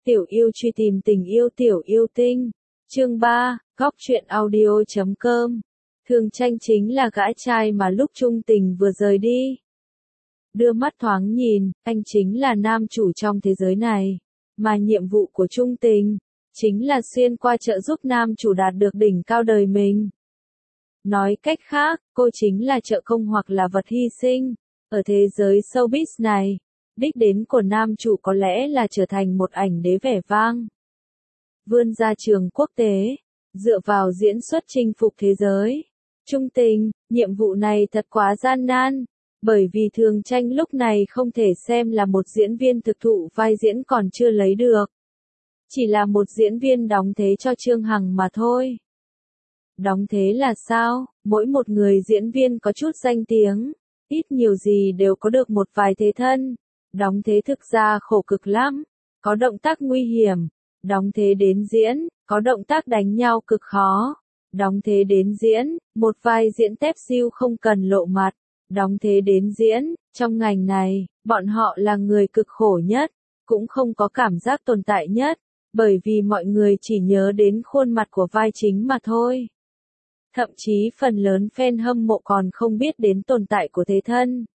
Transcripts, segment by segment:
Tiểu yêu truy tìm tình yêu tiểu yêu tinh. Chương 3, góc truyện audio.com. Thường Tranh chính là gã trai mà lúc Trung Tình vừa rời đi. Đưa mắt thoáng nhìn, anh chính là nam chủ trong thế giới này. Mà nhiệm vụ của Trung Tình, chính là xuyên qua trợ giúp nam chủ đạt được đỉnh cao đời mình. Nói cách khác, cô chính là trợ công hoặc là vật hy sinh. Ở thế giới showbiz này, đích đến của nam chủ có lẽ là trở thành một ảnh đế vẻ vang. Vươn ra trường quốc tế, dựa vào diễn xuất chinh phục thế giới. Trung Tình, nhiệm vụ này thật quá gian nan, bởi vì Thường Tranh lúc này không thể xem là một diễn viên thực thụ vai diễn còn chưa lấy được. Chỉ là một diễn viên đóng thế cho Trương Hằng mà thôi. Đóng thế là sao? Mỗi một người diễn viên có chút danh tiếng, ít nhiều gì đều có được một vài thế thân. Đóng thế thực ra khổ cực lắm, có động tác nguy hiểm. Đóng thế đến diễn, có động tác đánh nhau cực khó. Đóng thế đến diễn, một vai diễn tép siêu không cần lộ mặt. Đóng thế đến diễn, trong ngành này, bọn họ là người cực khổ nhất, cũng không có cảm giác tồn tại nhất, bởi vì mọi người chỉ nhớ đến khuôn mặt của vai chính mà thôi. Thậm chí phần lớn fan hâm mộ còn không biết đến tồn tại của thế thân.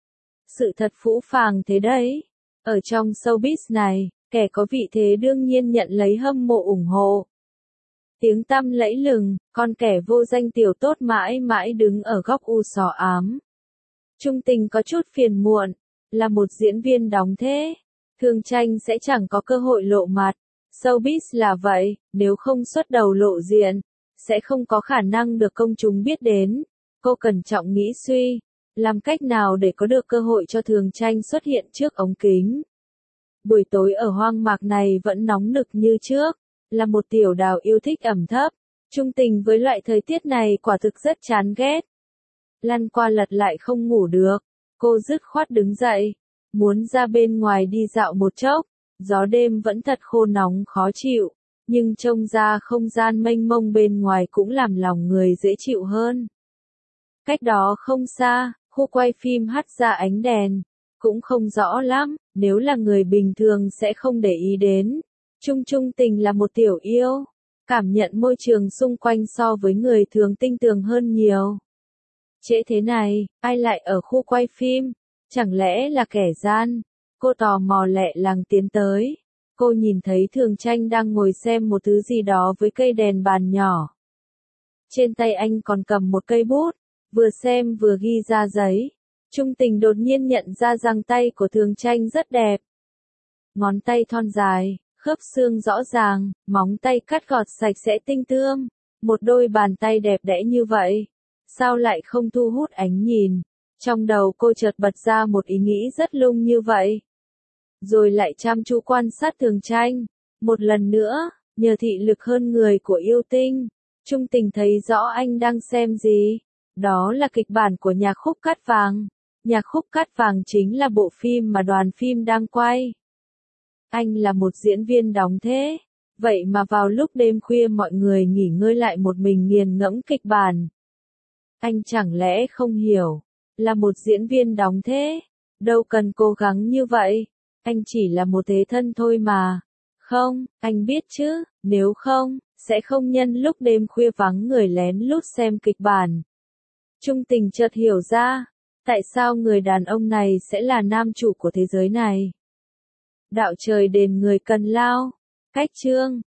Sự thật phũ phàng thế đấy. Ở trong showbiz này, kẻ có vị thế đương nhiên nhận lấy hâm mộ ủng hộ. Tiếng tăm lẫy lừng, còn kẻ vô danh tiểu tốt mãi mãi đứng ở góc u sò ám. Trung Tình có chút phiền muộn, là một diễn viên đóng thế. Thường Tranh sẽ chẳng có cơ hội lộ mặt. Showbiz là vậy, nếu không xuất đầu lộ diện, sẽ không có khả năng được công chúng biết đến. Cô cẩn trọng nghĩ suy, làm cách nào để có được cơ hội cho Thường Tranh xuất hiện trước ống kính. Buổi tối ở hoang mạc này vẫn nóng nực như trước, là một tiểu đào yêu thích ẩm thấp. Trung Tình với loại thời tiết này quả thực rất chán ghét. Lăn qua lật lại không ngủ được, cô dứt khoát đứng dậy, muốn ra bên ngoài đi dạo một chốc. Gió đêm vẫn thật khô nóng khó chịu, nhưng trông ra không gian mênh mông bên ngoài cũng làm lòng người dễ chịu hơn. Cách đó không xa, khu quay phim hắt ra ánh đèn, cũng không rõ lắm, nếu là người bình thường sẽ không để ý đến. Trung Tình là một tiểu yêu, cảm nhận môi trường xung quanh so với người thường tinh tường hơn nhiều. Trễ thế này, ai lại ở khu quay phim? Chẳng lẽ là kẻ gian? Cô tò mò lẹ làng tiến tới. Cô nhìn thấy Thường Tranh đang ngồi xem một thứ gì đó với cây đèn bàn nhỏ. Trên tay anh còn cầm một cây bút, vừa xem vừa ghi ra giấy. Trung Tình đột nhiên nhận ra rằng tay của Thường Tranh rất đẹp. Ngón tay thon dài, khớp xương rõ ràng, móng tay cắt gọt sạch sẽ tinh tươm. Một đôi bàn tay đẹp đẽ như vậy, sao lại không thu hút ánh nhìn? Trong đầu cô chợt bật ra một ý nghĩ rất lung như vậy. Rồi lại chăm chú quan sát Thường Tranh. Một lần nữa, nhờ thị lực hơn người của yêu tinh, Trung Tình thấy rõ anh đang xem gì. Đó là kịch bản của Nhạc khúc cát vàng. Nhạc khúc cát vàng chính là bộ phim mà đoàn phim đang quay. Anh là một diễn viên đóng thế. Vậy mà vào lúc đêm khuya mọi người nghỉ ngơi lại một mình nghiền ngẫm kịch bản. Anh chẳng lẽ không hiểu, là một diễn viên đóng thế, đâu cần cố gắng như vậy, anh chỉ là một thế thân thôi mà. Không, anh biết chứ, nếu không, sẽ không nhân lúc đêm khuya vắng người lén lút xem kịch bản. Trung Tình chợt hiểu ra, tại sao người đàn ông này sẽ là nam chủ của thế giới này. Đạo trời đền người cần lao. Cách chương